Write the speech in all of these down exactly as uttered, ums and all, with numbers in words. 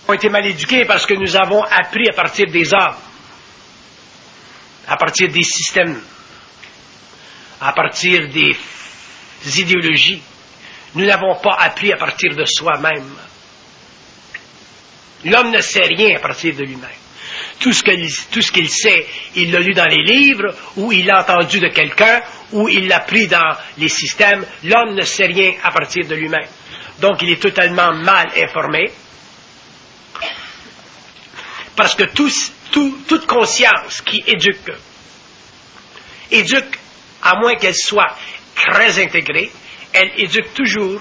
ont été mal éduqués parce que nous avons appris à partir des hommes, à partir des systèmes, à partir des idéologies. Nous n'avons pas appris à partir de soi-même. L'homme ne sait rien à partir de lui-même. Tout ce qu'il, tout ce qu'il sait, il l'a lu dans les livres, ou il l'a entendu de quelqu'un, ou il l'a pris dans les systèmes. L'homme ne sait rien à partir de lui-même. Donc il est totalement mal informé. Parce que tout, tout, toute conscience qui éduque, éduque, à moins qu'elle soit très intégrée, elle éduque toujours,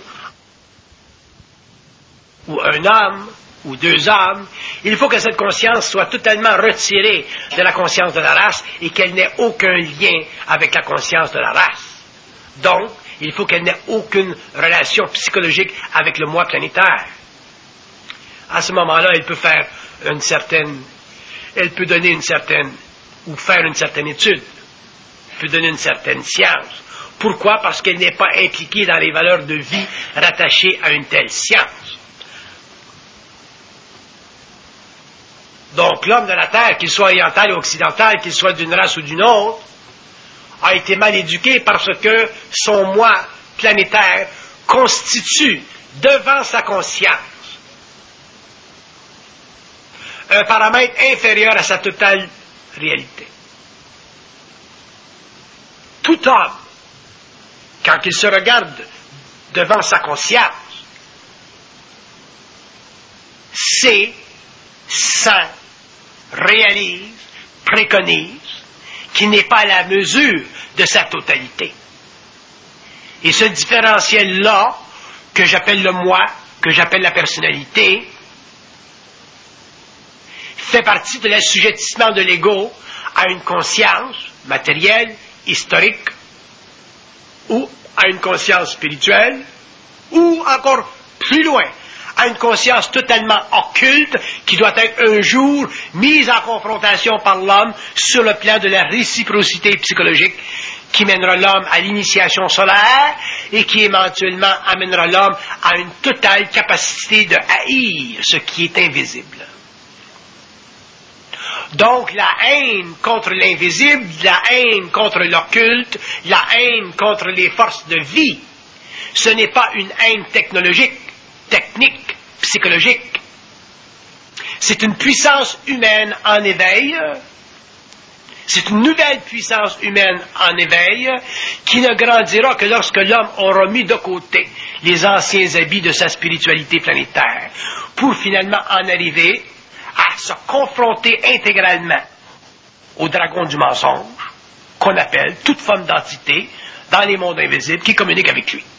ou un homme, ou deux hommes. Il faut que cette conscience soit totalement retirée de la conscience de la race et qu'elle n'ait aucun lien avec la conscience de la race. Donc, il faut qu'elle n'ait aucune relation psychologique avec le moi planétaire. À ce moment-là, elle peut faire une certaine, elle peut donner une certaine, ou faire une certaine étude, peut donner une certaine science. Pourquoi? Parce qu'elle n'est pas impliquée dans les valeurs de vie rattachées à une telle science. Donc, l'homme de la Terre, qu'il soit oriental ou occidental, qu'il soit d'une race ou d'une autre, a été mal éduqué parce que son moi planétaire constitue, devant sa conscience, un paramètre inférieur à sa totale réalité. Tout homme, quand il se regarde devant sa conscience, sait, sent, réalise, préconise, qui n'est pas à la mesure de sa totalité. Et ce différentiel-là, que j'appelle le moi, que j'appelle la personnalité, fait partie de l'assujettissement de l'ego à une conscience matérielle, historique, ou à une conscience spirituelle, ou encore plus loin, à une conscience totalement occulte qui doit être un jour mise en confrontation par l'homme sur le plan de la réciprocité psychologique qui mènera l'homme à l'initiation solaire et qui éventuellement amènera l'homme à une totale capacité de haïr ce qui est invisible. Donc la haine contre l'invisible, la haine contre l'occulte, la haine contre les forces de vie, ce n'est pas une haine technologique, technique, psychologique. C'est une puissance humaine en éveil. C'est une nouvelle puissance humaine en éveil qui ne grandira que lorsque l'homme aura mis de côté les anciens habits de sa spiritualité planétaire pour finalement en arriver à se confronter intégralement au dragon du mensonge qu'on appelle toute forme d'entité dans les mondes invisibles qui communique avec lui.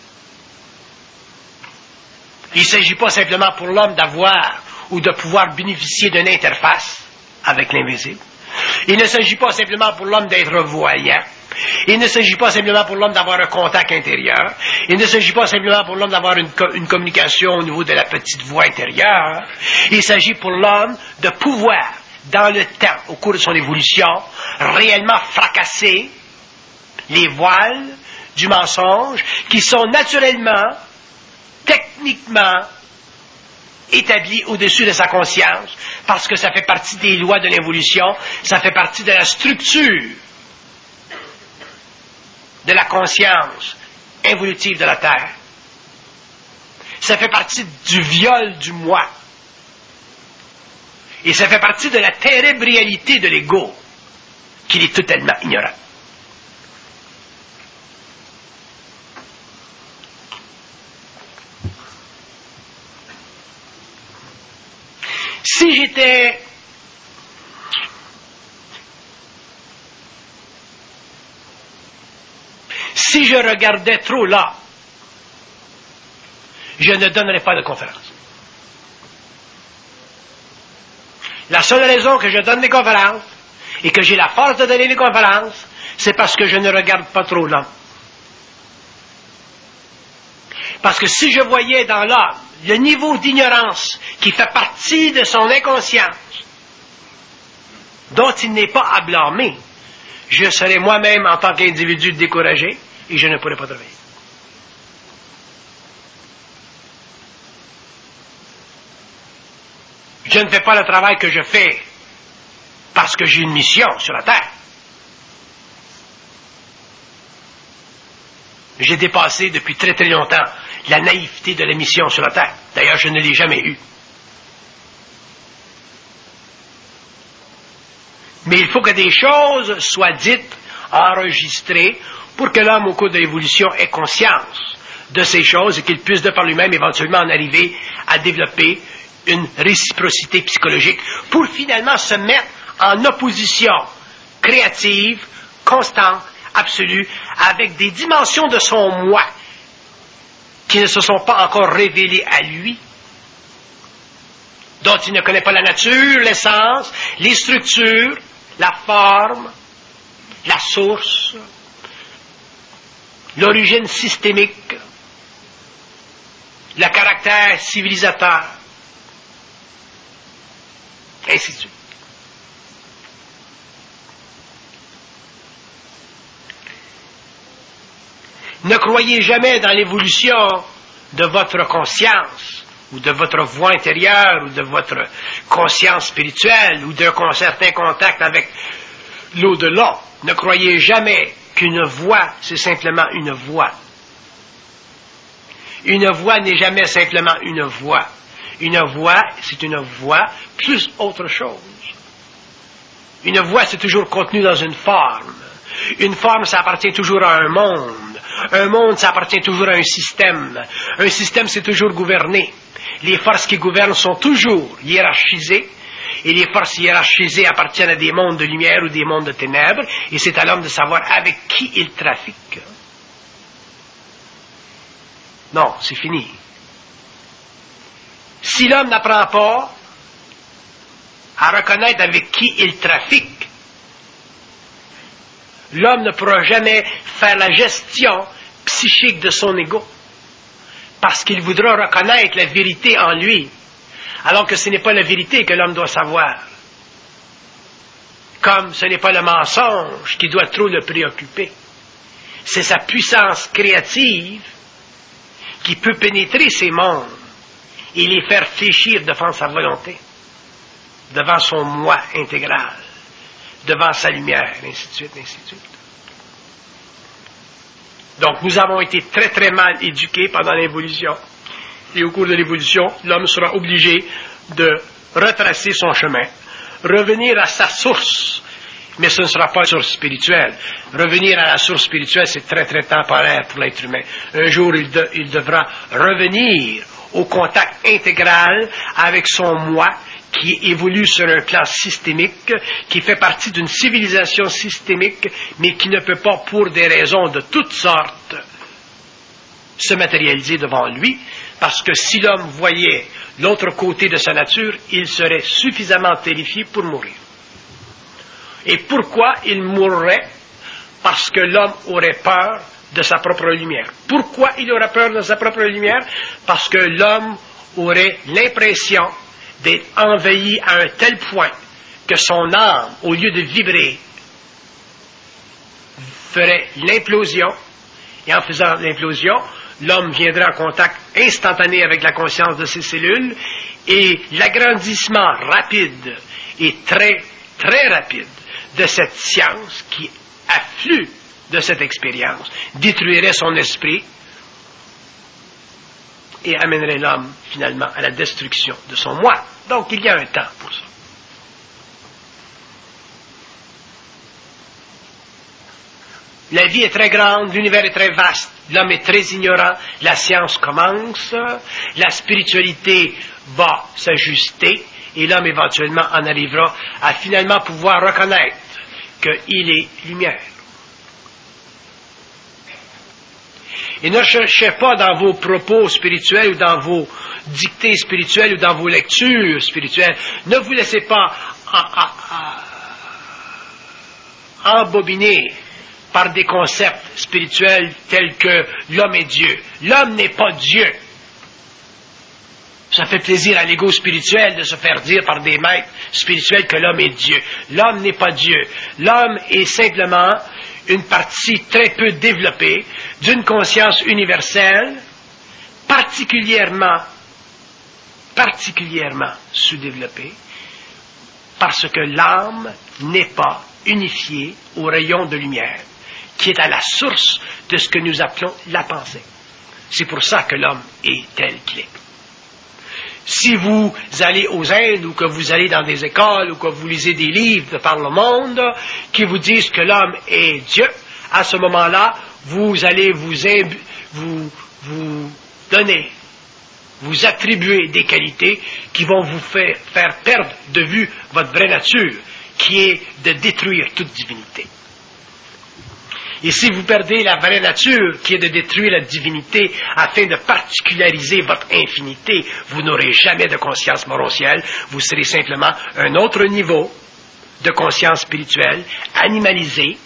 Il ne s'agit pas simplement pour l'homme d'avoir ou de pouvoir bénéficier d'une interface avec l'invisible. Il ne s'agit pas simplement pour l'homme d'être voyant. Il ne s'agit pas simplement pour l'homme d'avoir un contact intérieur. Il ne s'agit pas simplement pour l'homme d'avoir une, co- une communication au niveau de la petite voix intérieure. Il s'agit pour l'homme de pouvoir, dans le temps, au cours de son évolution, réellement fracasser les voiles du mensonge qui sont naturellement, techniquement, établi au-dessus de sa conscience, parce que ça fait partie des lois de l'évolution, ça fait partie de la structure de la conscience évolutive de la Terre. Ça fait partie du viol du moi. Et ça fait partie de la terrible réalité de l'ego, qu'il est totalement ignorant. Si j'étais si je regardais trop là, je ne donnerais pas de conférence. La seule raison que je donne des conférences et que j'ai la force de donner des conférences, c'est parce que je ne regarde pas trop là. Parce que si je voyais dans l'homme le niveau d'ignorance qui fait partie de son inconscience, dont il n'est pas à blâmer, je serais moi-même en tant qu'individu découragé et je ne pourrais pas travailler. Je ne fais pas le travail que je fais parce que j'ai une mission sur la terre. J'ai dépassé depuis très très longtemps la naïveté de la mission sur la terre. D'ailleurs, je ne l'ai jamais eue. Mais il faut que des choses soient dites, enregistrées, pour que l'homme, au cours de l'évolution, ait conscience de ces choses et qu'il puisse, de par lui-même, éventuellement en arriver à développer une réciprocité psychologique pour finalement se mettre en opposition créative, constante, absolue, avec des dimensions de son moi qui ne se sont pas encore révélées à lui, dont il ne connaît pas la nature, l'essence, les structures, la forme, la source, l'origine systémique, le caractère civilisateur, ainsi de suite. Ne croyez jamais dans l'évolution de votre conscience, ou de votre voix intérieure, ou de votre conscience spirituelle, ou d'un certain contact avec l'au-delà. Ne croyez jamais qu'une voix, c'est simplement une voix. Une voix n'est jamais simplement une voix. Une voix, c'est une voix plus autre chose. Une voix, c'est toujours contenu dans une forme. Une forme, ça appartient toujours à un monde. Un monde, ça appartient toujours à un système. Un système, c'est toujours gouverné. Les forces qui gouvernent sont toujours hiérarchisées. Et les forces hiérarchisées appartiennent à des mondes de lumière ou des mondes de ténèbres. Et c'est à l'homme de savoir avec qui il trafique. Non, c'est fini. Si l'homme n'apprend pas à reconnaître avec qui il trafique, l'homme ne pourra jamais faire la gestion psychique de son ego, parce qu'il voudra reconnaître la vérité en lui, alors que ce n'est pas la vérité que l'homme doit savoir. Comme ce n'est pas le mensonge qui doit trop le préoccuper. C'est sa puissance créative qui peut pénétrer ces mondes et les faire fléchir devant sa volonté, devant son moi intégral, devant sa lumière, ainsi de suite, ainsi de suite. Donc, nous avons été très, très mal éduqués pendant l'évolution. Et au cours de l'évolution, l'homme sera obligé de retracer son chemin, revenir à sa source. Mais ce ne sera pas une source spirituelle. Revenir à la source spirituelle, c'est très, très temporaire pour l'être humain. Un jour, il, de, il devra revenir au contact intégral avec son moi, qui évolue sur un plan systémique, qui fait partie d'une civilisation systémique, mais qui ne peut pas, pour des raisons de toutes sortes, se matérialiser devant lui, parce que si l'homme voyait l'autre côté de sa nature, il serait suffisamment terrifié pour mourir. Et pourquoi il mourrait? Parce que l'homme aurait peur de sa propre lumière. Pourquoi il aurait peur de sa propre lumière? Parce que l'homme aurait l'impression d'être envahi à un tel point que son âme, au lieu de vibrer, ferait l'implosion, et en faisant l'implosion, l'homme viendrait en contact instantané avec la conscience de ses cellules, et l'agrandissement rapide et très, très rapide de cette science qui afflue de cette expérience détruirait son esprit et amènerait l'homme finalement à la destruction de son moi. Donc il y a un temps pour ça. La vie est très grande, l'univers est très vaste, l'homme est très ignorant, la science commence, la spiritualité va s'ajuster et l'homme éventuellement en arrivera à finalement pouvoir reconnaître qu'il est lumière. Et ne cherchez pas dans vos propos spirituels ou dans vos dictées spirituelles ou dans vos lectures spirituelles, ne vous laissez pas en, en, en, embobiner par des concepts spirituels tels que l'homme est Dieu. L'homme n'est pas Dieu. Ça fait plaisir à l'ego spirituel de se faire dire par des maîtres spirituels que l'homme est Dieu. L'homme n'est pas Dieu. L'homme est simplement une partie très peu développée d'une conscience universelle, particulièrement particulièrement sous-développée parce que l'âme n'est pas unifiée au rayon de lumière, qui est à la source de ce que nous appelons la pensée. C'est pour ça que l'homme est tel qu'il est. Si vous allez aux Indes ou que vous allez dans des écoles ou que vous lisez des livres de par le monde qui vous disent que l'homme est Dieu, à ce moment-là, vous allez vous, imbu- vous, vous donner, vous attribuer des qualités qui vont vous faire, faire perdre de vue votre vraie nature, qui est de détruire toute divinité. Et si vous perdez la vraie nature, qui est de détruire la divinité, afin de particulariser votre infinité, vous n'aurez jamais de conscience morocielle, vous serez simplement un autre niveau de conscience spirituelle, animalisé,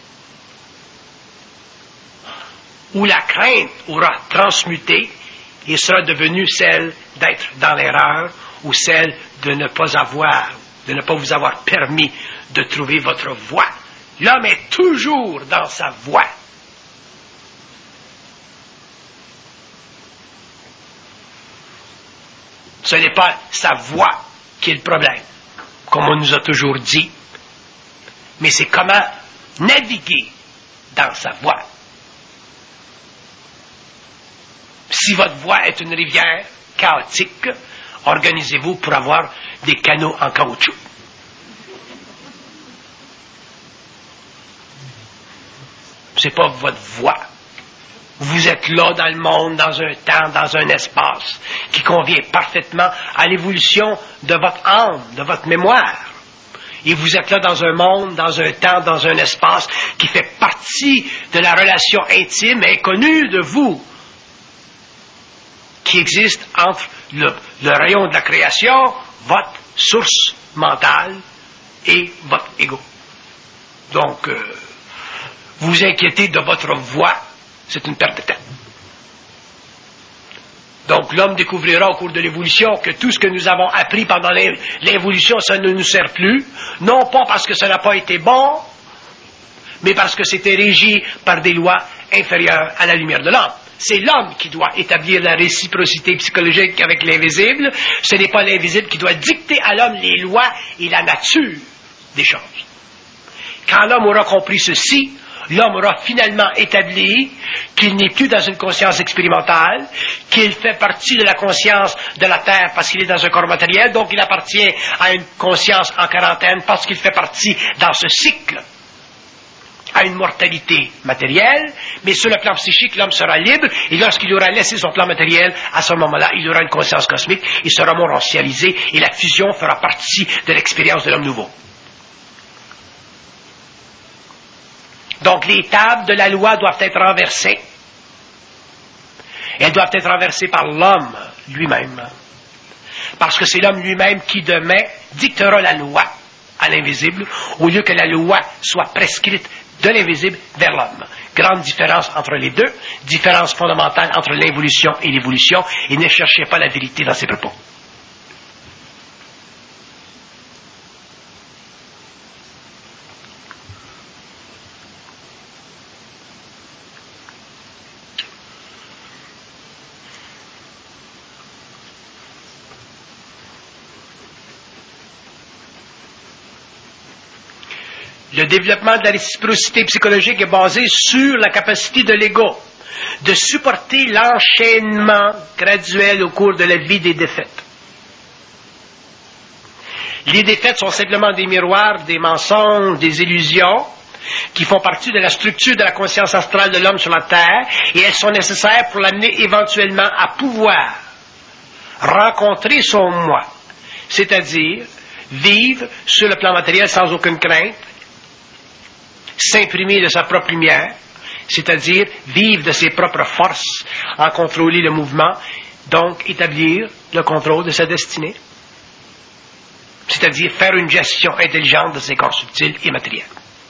où la crainte aura transmuté et sera devenue celle d'être dans l'erreur, ou celle de ne pas avoir, de ne pas vous avoir permis de trouver votre voie. L'homme est toujours dans sa voie. Ce n'est pas sa voie qui est le problème, comme on nous a toujours dit, mais c'est comment naviguer dans sa voie. Si votre voie est une rivière chaotique, organisez-vous pour avoir des canaux en caoutchouc. C'est pas votre voie. Vous êtes là dans le monde, dans un temps, dans un espace qui convient parfaitement à l'évolution de votre âme, de votre mémoire. Et vous êtes là dans un monde, dans un temps, dans un espace qui fait partie de la relation intime et inconnue de vous, qui existe entre le, le rayon de la création, votre source mentale et votre ego. Donc, euh, vous inquiétez de votre voix, c'est une perte de temps. Donc l'homme découvrira au cours de l'évolution que tout ce que nous avons appris pendant l'évolution, ça ne nous sert plus, non pas parce que ça n'a pas été bon, mais parce que c'était régi par des lois inférieures à la lumière de l'homme. C'est l'homme qui doit établir la réciprocité psychologique avec l'invisible, ce n'est pas l'invisible qui doit dicter à l'homme les lois et la nature des choses. Quand l'homme aura compris ceci, l'homme aura finalement établi qu'il n'est plus dans une conscience expérimentale, qu'il fait partie de la conscience de la Terre parce qu'il est dans un corps matériel, donc il appartient à une conscience en quarantaine parce qu'il fait partie dans ce cycle à une mortalité matérielle, mais sur le plan psychique, l'homme sera libre, et lorsqu'il aura laissé son plan matériel, à ce moment-là, il aura une conscience cosmique, il sera morontialisé, et la fusion fera partie de l'expérience de l'homme nouveau. Donc les tables de la loi doivent être renversées. Elles doivent être renversées par l'homme lui-même. Parce que c'est l'homme lui-même qui demain dictera la loi à l'invisible, au lieu que la loi soit prescrite de l'invisible vers l'homme. Grande différence entre les deux, différence fondamentale entre l'involution et l'évolution, et ne cherchez pas la vérité dans ces propos. Le développement de la réciprocité psychologique est basé sur la capacité de l'ego de supporter l'enchaînement graduel au cours de la vie des défaites. Les défaites sont simplement des miroirs, des mensonges, des illusions qui font partie de la structure de la conscience astrale de l'homme sur la Terre, et elles sont nécessaires pour l'amener éventuellement à pouvoir rencontrer son moi, c'est-à-dire vivre sur le plan matériel sans aucune crainte, s'imprimer de sa propre lumière, c'est-à-dire vivre de ses propres forces, en contrôler le mouvement, donc établir le contrôle de sa destinée, c'est-à-dire faire une gestion intelligente de ses corps subtils et matériels.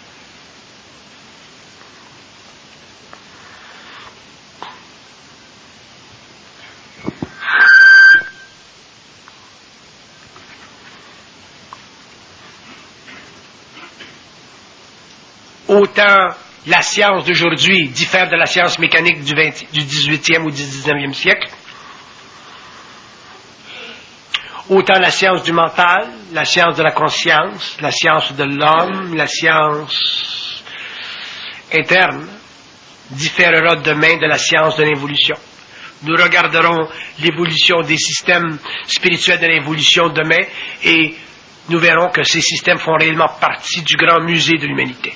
Autant la science d'aujourd'hui diffère de la science mécanique du, vingt, du dix-huitième ou du dix-neuvième siècle, autant la science du mental, la science de la conscience, la science de l'homme, la science interne, différera demain de la science de l'évolution. Nous regarderons l'évolution des systèmes spirituels de l'évolution demain et nous verrons que ces systèmes font réellement partie du grand musée de l'humanité.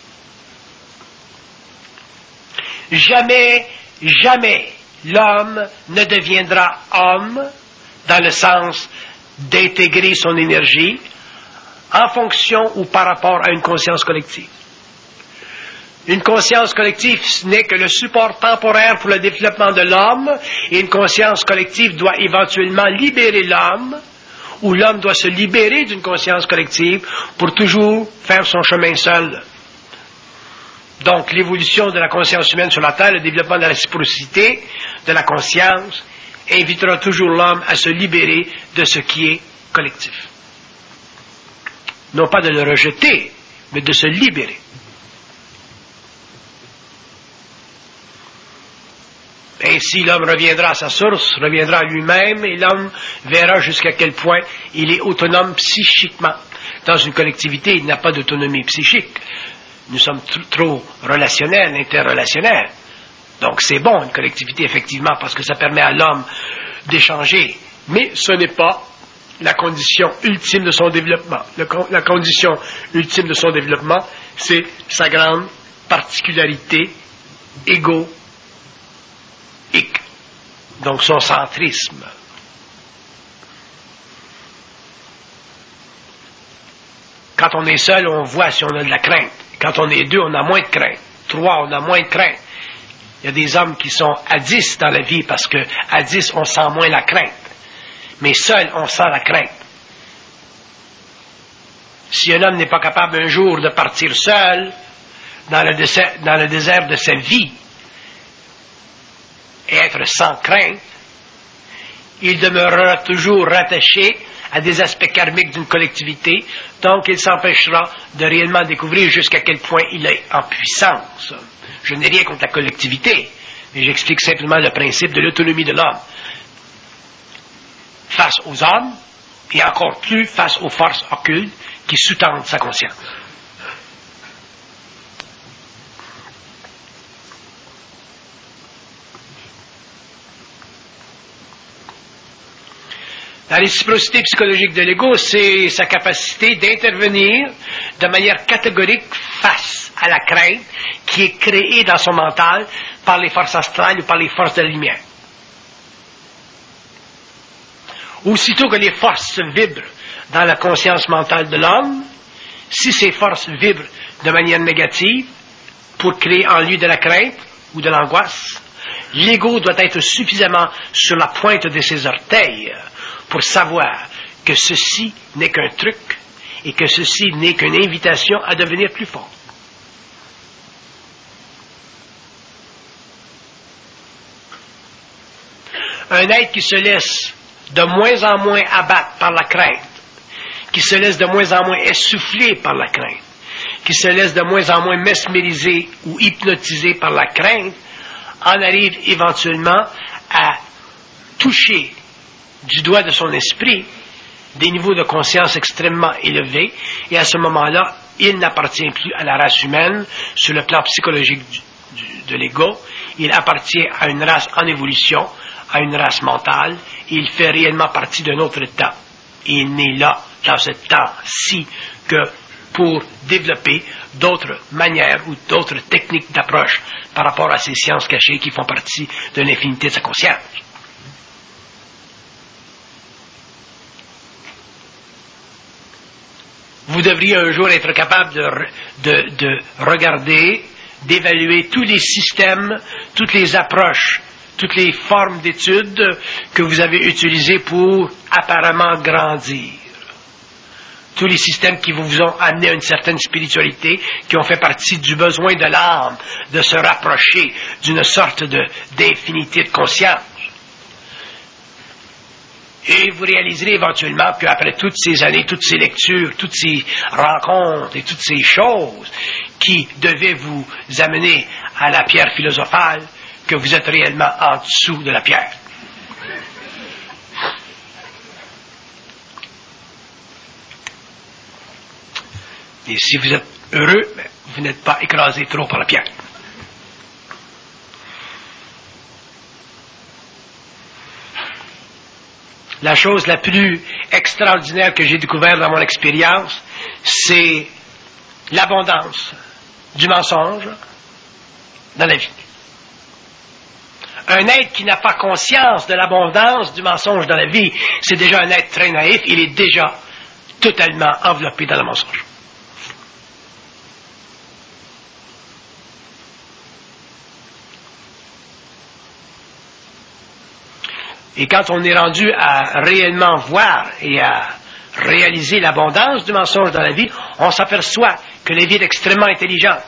Jamais, jamais l'homme ne deviendra homme dans le sens d'intégrer son énergie en fonction ou par rapport à une conscience collective. Une conscience collective n'est que le support temporaire pour le développement de l'homme et une conscience collective doit éventuellement libérer l'homme ou l'homme doit se libérer d'une conscience collective pour toujours faire son chemin seul. Donc, l'évolution de la conscience humaine sur la Terre, le développement de la réciprocité de la conscience, invitera toujours l'homme à se libérer de ce qui est collectif. Non pas de le rejeter, mais de se libérer. Ainsi, l'homme reviendra à sa source, reviendra à lui-même, et l'homme verra jusqu'à quel point il est autonome psychiquement. Dans une collectivité, il n'a pas d'autonomie psychique. Nous sommes t- trop relationnels, interrelationnels. Donc c'est bon, une collectivité, effectivement, parce que ça permet à l'homme d'échanger. Mais ce n'est pas la condition ultime de son développement. Le, la condition ultime de son développement, c'est sa grande particularité égoïque. Donc son centrisme. Quand on est seul, on voit si on a de la crainte. Quand on est deux, on a moins de crainte. Trois, on a moins de crainte. Il y a des hommes qui sont à dix dans la vie parce qu'à dix, on sent moins la crainte. Mais seul, on sent la crainte. Si un homme n'est pas capable un jour de partir seul dans le désert, dans le désert de sa vie et être sans crainte, il demeurera toujours rattaché à des aspects karmiques d'une collectivité, donc il s'empêchera de réellement découvrir jusqu'à quel point il est en puissance. Je n'ai rien contre la collectivité, mais j'explique simplement le principe de l'autonomie de l'homme face aux hommes, et encore plus face aux forces occultes qui sous-tendent sa conscience. La réciprocité psychologique de l'ego, c'est sa capacité d'intervenir de manière catégorique face à la crainte qui est créée dans son mental par les forces astrales ou par les forces de la lumière. Aussitôt que les forces vibrent dans la conscience mentale de l'homme, si ces forces vibrent de manière négative pour créer en lui de la crainte ou de l'angoisse, l'ego doit être suffisamment sur la pointe de ses orteils pour savoir que ceci n'est qu'un truc et que ceci n'est qu'une invitation à devenir plus fort. Un être qui se laisse de moins en moins abattre par la crainte, qui se laisse de moins en moins essouffler par la crainte, qui se laisse de moins en moins mesmériser ou hypnotiser par la crainte, en arrive éventuellement à toucher du doigt de son esprit des niveaux de conscience extrêmement élevés, et à ce moment-là, il n'appartient plus à la race humaine sur le plan psychologique du, du, de l'ego, il appartient à une race en évolution, à une race mentale, et il fait réellement partie d'un autre temps. Et il n'est là, dans ce temps-ci, que pour développer d'autres manières ou d'autres techniques d'approche par rapport à ces sciences cachées qui font partie de l'infinité de sa conscience. Vous devriez un jour être capable de, de, de regarder, d'évaluer tous les systèmes, toutes les approches, toutes les formes d'études que vous avez utilisées pour apparemment grandir. Tous les systèmes qui vous ont amené à une certaine spiritualité, qui ont fait partie du besoin de l'âme de se rapprocher d'une sorte de, d'infinité de conscience. Et vous réaliserez éventuellement qu'après toutes ces années, toutes ces lectures, toutes ces rencontres et toutes ces choses qui devaient vous amener à la pierre philosophale, que vous êtes réellement en dessous de la pierre. Et si vous êtes heureux, ben, vous n'êtes pas écrasé trop par la pierre. La chose la plus extraordinaire que j'ai découverte dans mon expérience, c'est l'abondance du mensonge dans la vie. Un être qui n'a pas conscience de l'abondance du mensonge dans la vie, c'est déjà un être très naïf, il est déjà totalement enveloppé dans le mensonge. Et quand on est rendu à réellement voir et à réaliser l'abondance du mensonge dans la vie, on s'aperçoit que la vie est extrêmement intelligente.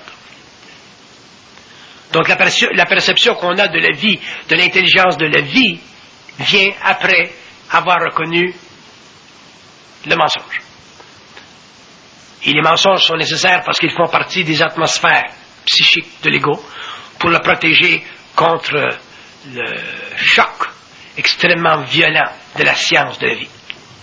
Donc la, perce- la perception qu'on a de la vie, de l'intelligence de la vie, vient après avoir reconnu le mensonge. Et les mensonges sont nécessaires parce qu'ils font partie des atmosphères psychiques de l'ego pour le protéger contre le choc extrêmement violent de la science de la vie.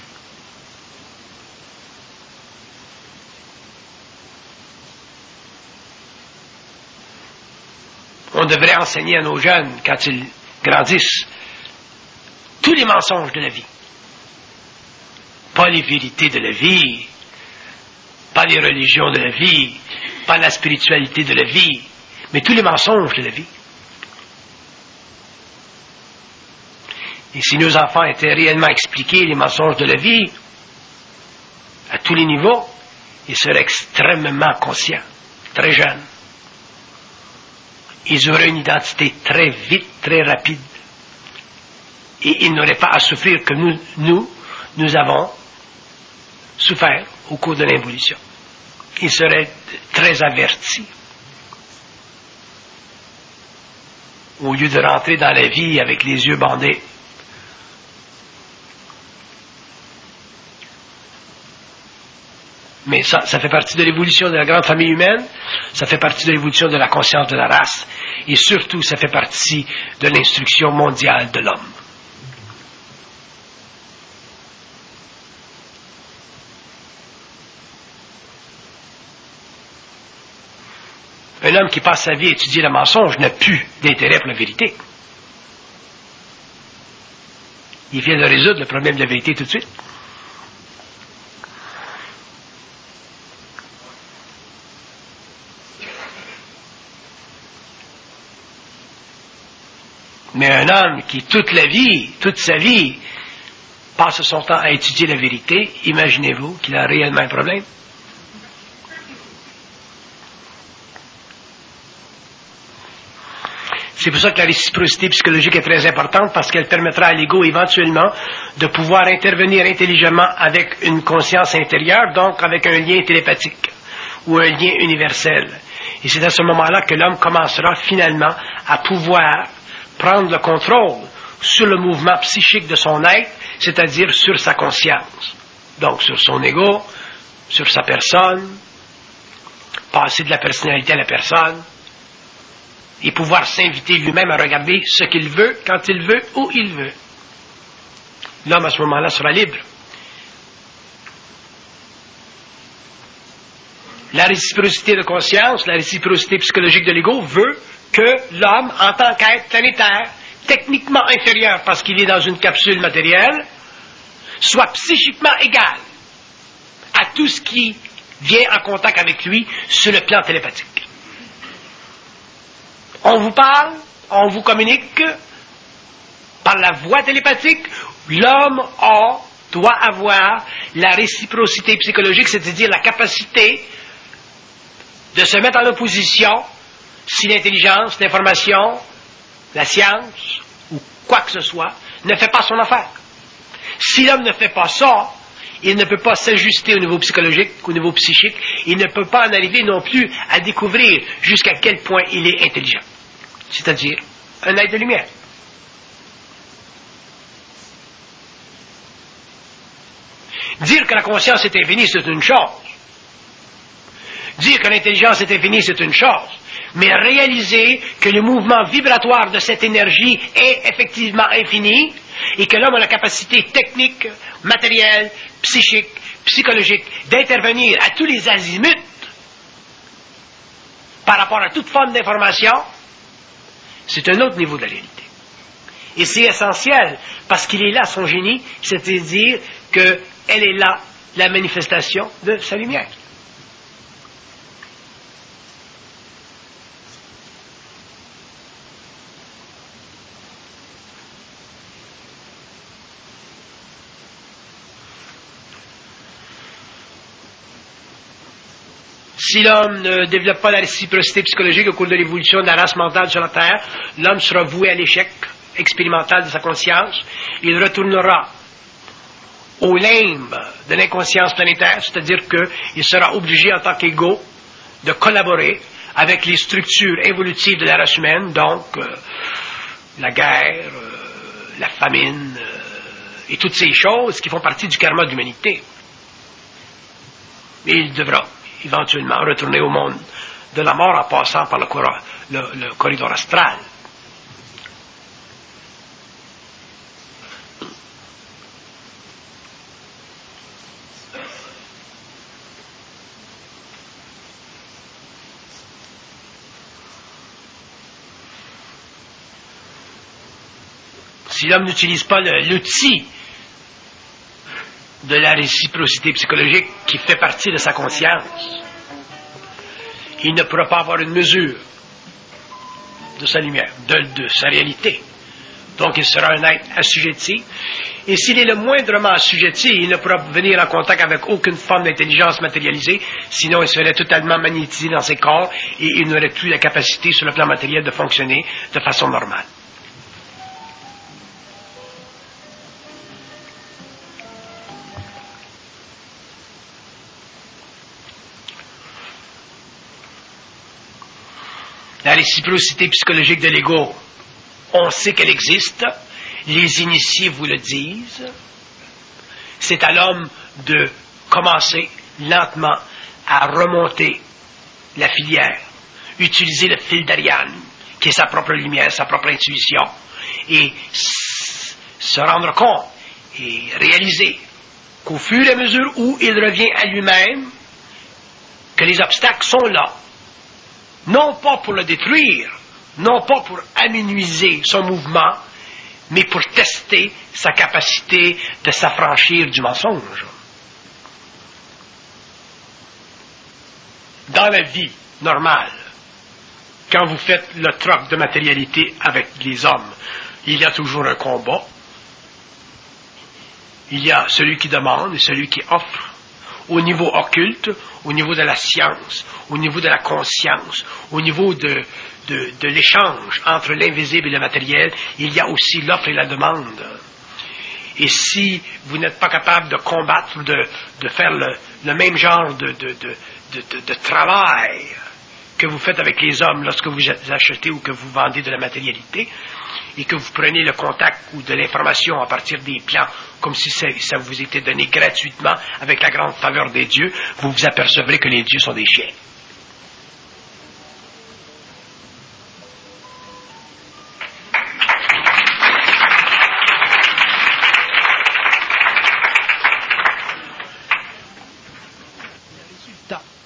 On devrait enseigner à nos jeunes, quand ils grandissent, tous les mensonges de la vie. Pas les vérités de la vie, pas les religions de la vie, pas la spiritualité de la vie, mais tous les mensonges de la vie. Et si nos enfants étaient réellement expliqués les mensonges de la vie, à tous les niveaux, ils seraient extrêmement conscients, très jeunes. Ils auraient une identité très vite, très rapide. Et ils n'auraient pas à souffrir que nous, nous, nous avons souffert au cours de l'involution. Ils seraient très avertis. Au lieu de rentrer dans la vie avec les yeux bandés. Mais ça, ça fait partie de l'évolution de la grande famille humaine, ça fait partie de l'évolution de la conscience de la race, et surtout, ça fait partie de l'instruction mondiale de l'homme. Un homme qui passe sa vie à étudier le mensonge n'a plus d'intérêt pour la vérité. Il vient de résoudre le problème de la vérité tout de suite. Mais un homme qui, toute la vie, toute sa vie, passe son temps à étudier la vérité, imaginez-vous qu'il a réellement un problème. C'est pour ça que la réciprocité psychologique est très importante, parce qu'elle permettra à l'ego éventuellement de pouvoir intervenir intelligemment avec une conscience intérieure, donc avec un lien télépathique ou un lien universel. Et c'est à ce moment-là que l'homme commencera finalement à pouvoir prendre le contrôle sur le mouvement psychique de son être, c'est-à-dire sur sa conscience. Donc sur son ego, sur sa personne, passer de la personnalité à la personne, et pouvoir s'inviter lui-même à regarder ce qu'il veut, quand il veut, où il veut. L'homme à ce moment-là sera libre. La réciprocité de conscience, la réciprocité psychologique de l'ego veut que l'homme, en tant qu'être planétaire, techniquement inférieur parce qu'il est dans une capsule matérielle, soit psychiquement égal à tout ce qui vient en contact avec lui sur le plan télépathique. On vous parle, on vous communique par la voie télépathique, l'homme a, doit avoir la réciprocité psychologique, c'est-à-dire la capacité de se mettre en opposition si l'intelligence, l'information, la science, ou quoi que ce soit, ne fait pas son affaire. Si l'homme ne fait pas ça, il ne peut pas s'ajuster au niveau psychologique, au niveau psychique, il ne peut pas en arriver non plus à découvrir jusqu'à quel point il est intelligent. C'est-à-dire un être de lumière. Dire que la conscience est infinie, c'est une chose. Dire que l'intelligence est infinie, c'est une chose. Mais réaliser que le mouvement vibratoire de cette énergie est effectivement infini et que l'homme a la capacité technique, matérielle, psychique, psychologique d'intervenir à tous les azimuts par rapport à toute forme d'information, c'est un autre niveau de la réalité. Et c'est essentiel, parce qu'il est là son génie, c'est-à-dire qu'elle est là la manifestation de sa lumière. Si l'homme ne développe pas la réciprocité psychologique au cours de l'évolution de la race mentale sur la Terre, l'homme sera voué à l'échec expérimental de sa conscience. Il retournera au limbe de l'inconscience planétaire, c'est-à-dire qu'il sera obligé en tant qu'égo de collaborer avec les structures évolutives de la race humaine, donc euh, la guerre, euh, la famine, euh, et toutes ces choses qui font partie du karma de l'humanité. Et il devra éventuellement retourner au monde de la mort en passant par le, cor- le, le corridor astral. Si l'homme n'utilise pas le, l'outil de la réciprocité psychologique qui fait partie de sa conscience, il ne pourra pas avoir une mesure de sa lumière, de, de sa réalité. Donc il sera un être assujetti. Et s'il est le moindrement assujetti, il ne pourra venir en contact avec aucune forme d'intelligence matérialisée, sinon il serait totalement magnétisé dans ses corps et il n'aurait plus la capacité sur le plan matériel de fonctionner de façon normale. La réciprocité psychologique de l'ego, on sait qu'elle existe, les initiés vous le disent. C'est à l'homme de commencer lentement à remonter la filière, utiliser le fil d'Ariane, qui est sa propre lumière, sa propre intuition, et se rendre compte et réaliser qu'au fur et à mesure où il revient à lui-même, que les obstacles sont là, non pas pour le détruire, non pas pour amenuiser son mouvement, mais pour tester sa capacité de s'affranchir du mensonge. Dans la vie normale, quand vous faites le troc de matérialité avec les hommes, il y a toujours un combat. Il y a celui qui demande et celui qui offre. Au niveau occulte, au niveau de la science, au niveau de la conscience, au niveau de, de, de l'échange entre l'invisible et le matériel, il y a aussi l'offre et la demande. Et si vous n'êtes pas capable de combattre, de, de faire le, le même genre de, de, de, de, de, de travail que vous faites avec les hommes lorsque vous achetez ou que vous vendez de la matérialité, et que vous prenez le contact ou de l'information à partir des plans, comme si ça, ça vous était donné gratuitement avec la grande faveur des dieux, vous vous apercevrez que les dieux sont des chiens.